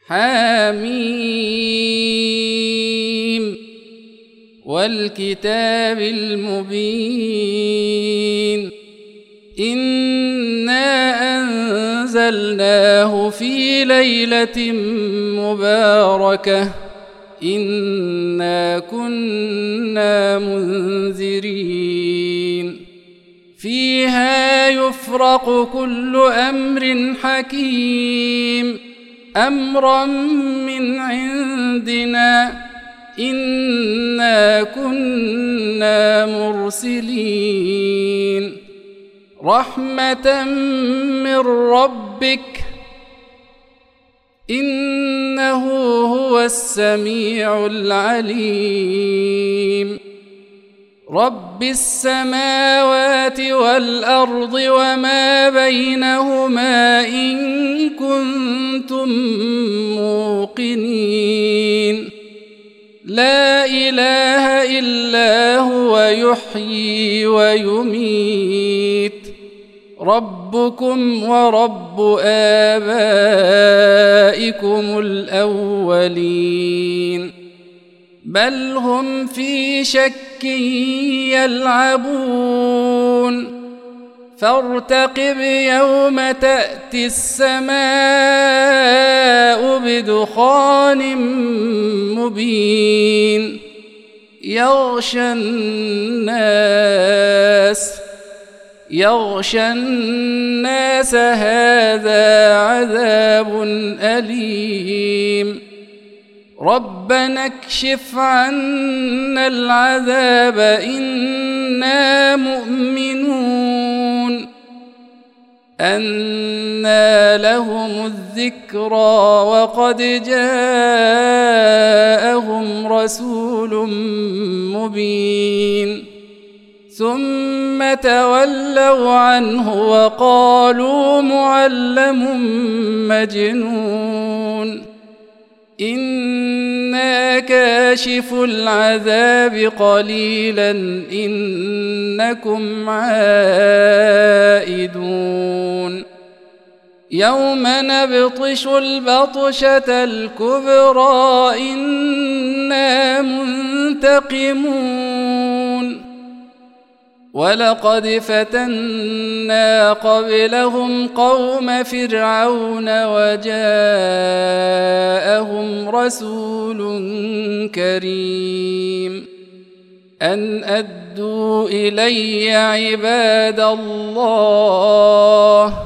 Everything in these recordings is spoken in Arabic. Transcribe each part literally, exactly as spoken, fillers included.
حميم والكتاب المبين إنا أنزلناه في ليلة مباركة إنا كنا منذرين فيها يفرق كل أمر حكيم أمرا من عندنا إنا كنا مرسلين رحمة من ربك إنه هو السميع العليم رب السماوات والأرض وما بينهما إن كنتم موقنين لا إله إلا هو يحيي ويميت ربكم ورب آبائكم الأولين بل هم في شك يلعبون فارتقب يوم تأتي السماء بدخان مبين يغشى الناس يغشى الناس هذا عذاب أليم ربنا اكشف عنا العذاب إنا مؤمنون أنى لهم الذكرى وقد جاءهم رسول مبين ثم تولوا عنه وقالوا معلم مجنون إنا كاشف العذاب قليلا إنكم عائدون يوم نبطش البطشة الكبرى إنا منتقمون ولقد فتنا قبلهم قوم فرعون وجاءهم رسول كريم أن أدوا إلي عباد الله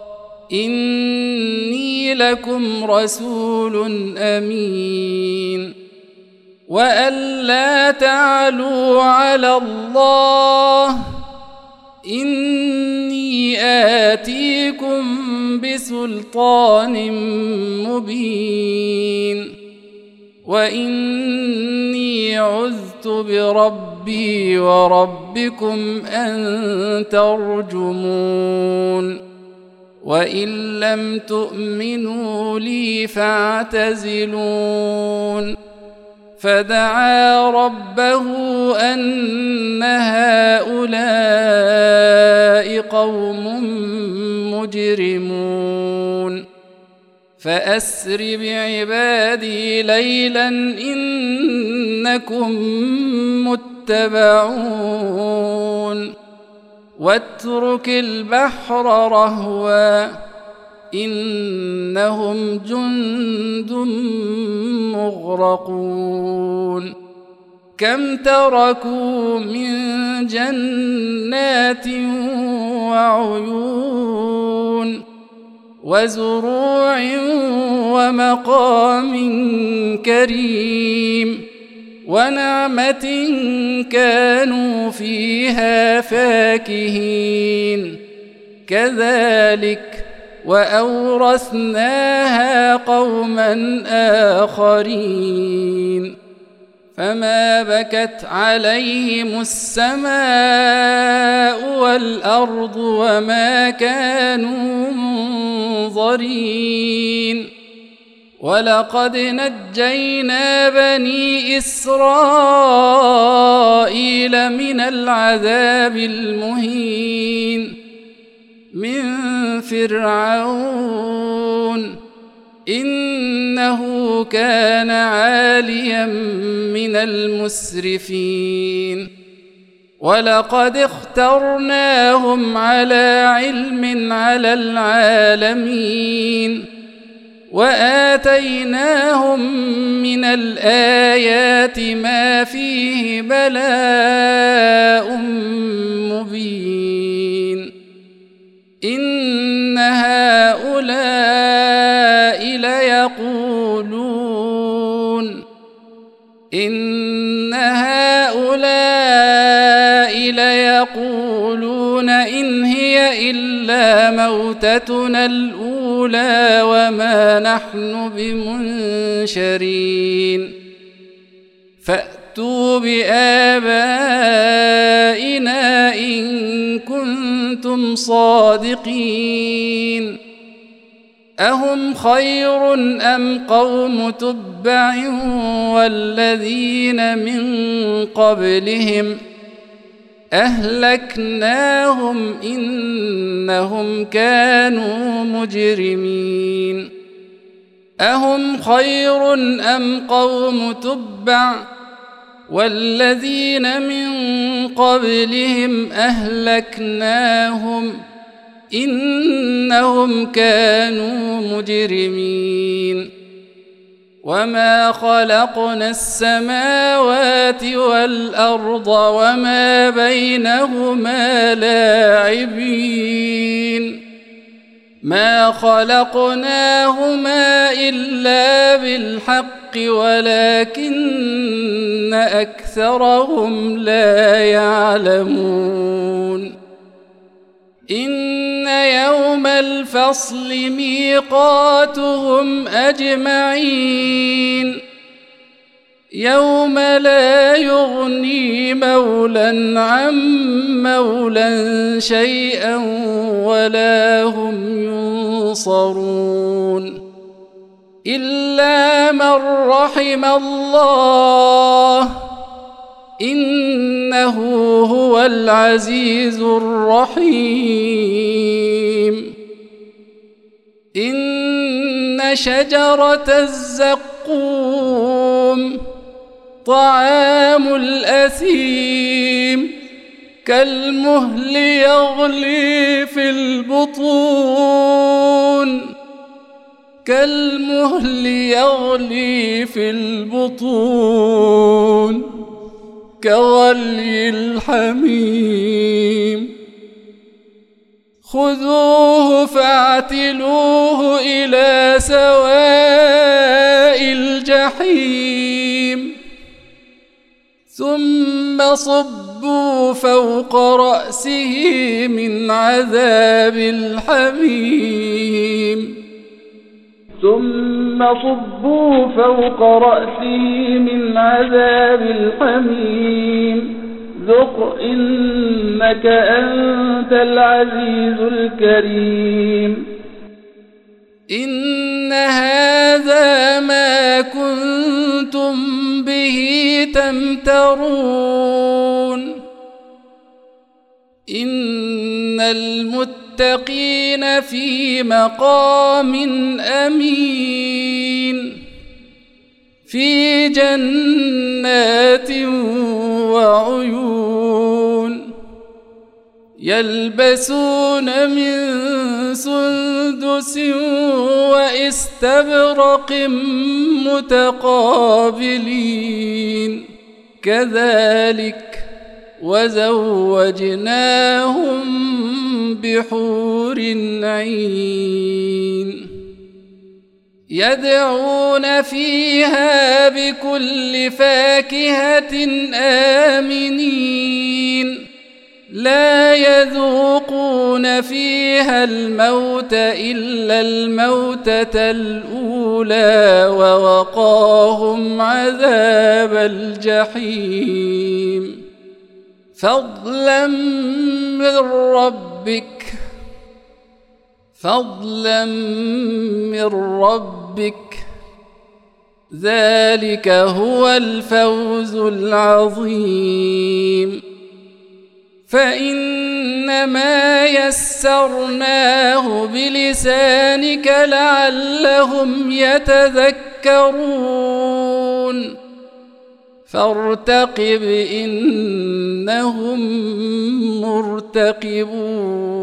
إني لكم رسول أمين وأن لا تعلوا على الله إني آتيكم بسلطان مبين وإني عذت بربي وربكم أن ترجمون وإن لم تؤمنوا لي فاعتزلون فدعا ربه أن هؤلاء قوم مجرمون فأسر بعبادي ليلا إنكم متبعون واترك البحر رهوا إنهم جند مغرقون كم تركوا من جنات وعيون وزروع ومقام كريم ونعمة كانوا فيها فاكهين كذلك وأورثناها قوما آخرين فما بكت عليهم السماء والأرض وما كانوا منظرين ولقد نجينا بني إسرائيل من العذاب المهين من فرعون إن إنه كان عاليا من المسرفين ولقد اخترناهم على علم على العالمين وآتيناهم من الآيات ما فيه بلاء مبين إن هؤلاء ليقولون إن هؤلاء ليقولون إن هي إلا موتتنا الأولى وما نحن بمنشرين فأتوا بآبائنا إن كنتم صادقين أهم خير أم قوم تبع والذين من قبلهم أهلكناهم إنهم كانوا مجرمين أهم خير أم قوم تبع والذين من قبلهم أهلكناهم إنهم كانوا مجرمين وما خلقنا السماوات والأرض وما بينهما لاعبين ما خلقناهما إلا بالحق ولكن أكثرهم لا يعلمون إن يوم الفصل ميقاتهم أجمعين يوم لا يغني مولى عن مولى شيئا ولا هم ينصرون إلا من رحم الله إنه هو العزيز الرحيم إن شجرة الزقوم طعام الأثيم كالمهل يغلي في البطون كالمهل يغلي في البطون كغلي الحميم خذوه فاعتلوه إلى سواء الجحيم ثم صبوا فوق رأسه من عذاب الحميم ثم صبوا فوق رأسه من عذاب الحميم ذق إنك أنت العزيز الكريم إن هذا ما كنتم به تمترون إن المتقين في مقام أمين في جنات وعيون يلبسون من سندس واستبرق متقابلين كذلك وزوجناهم بحور عين يدعون فيها بكل فاكهة آمنين لا يذوقون فيها الموت إلا الموتة الأولى ووقاهم عذاب الجحيم فضلا من ربك فضلا من ربك ذلك هو الفوز العظيم فإن فإنما يسرناه بلسانك لعلهم يتذكرون فارتقب إنهم مرتقبون.